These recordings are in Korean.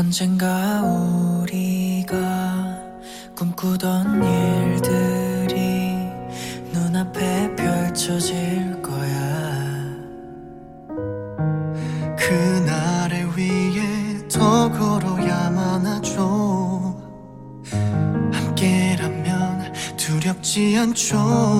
언젠가 우리가 꿈꾸던 일들이 눈앞에 펼쳐질 거야. 그날을 위해 더 걸어야만 하죠. 함께라면 두렵지 않죠.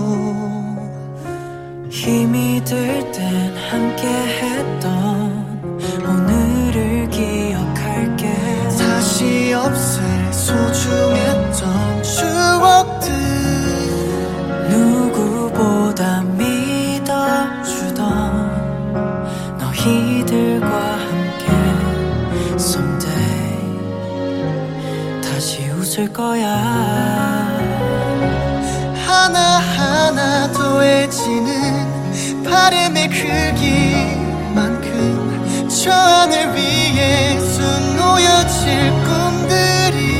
힘이 들 땐 함께 했던 오늘을 기억할게. 다시 없을 소중했던 추억들 누구보다 믿어주던 너희들과 함께 someday 다시 웃을 거야. 하나하나 더해지는 바람의 크기만큼 저 하늘 위에 수놓여질 꿈들이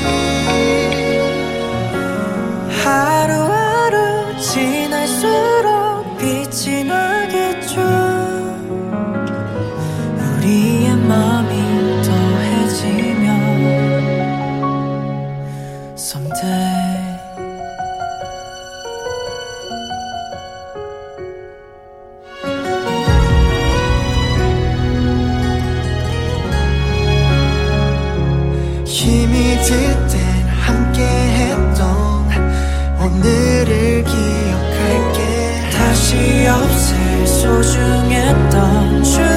하루하루 지날수록 빛이 나겠죠. 우리의 맘이 더해지면 someday 힘이 들 땐 함께 했던 오늘을 기억할게. 다시 없을 소중했던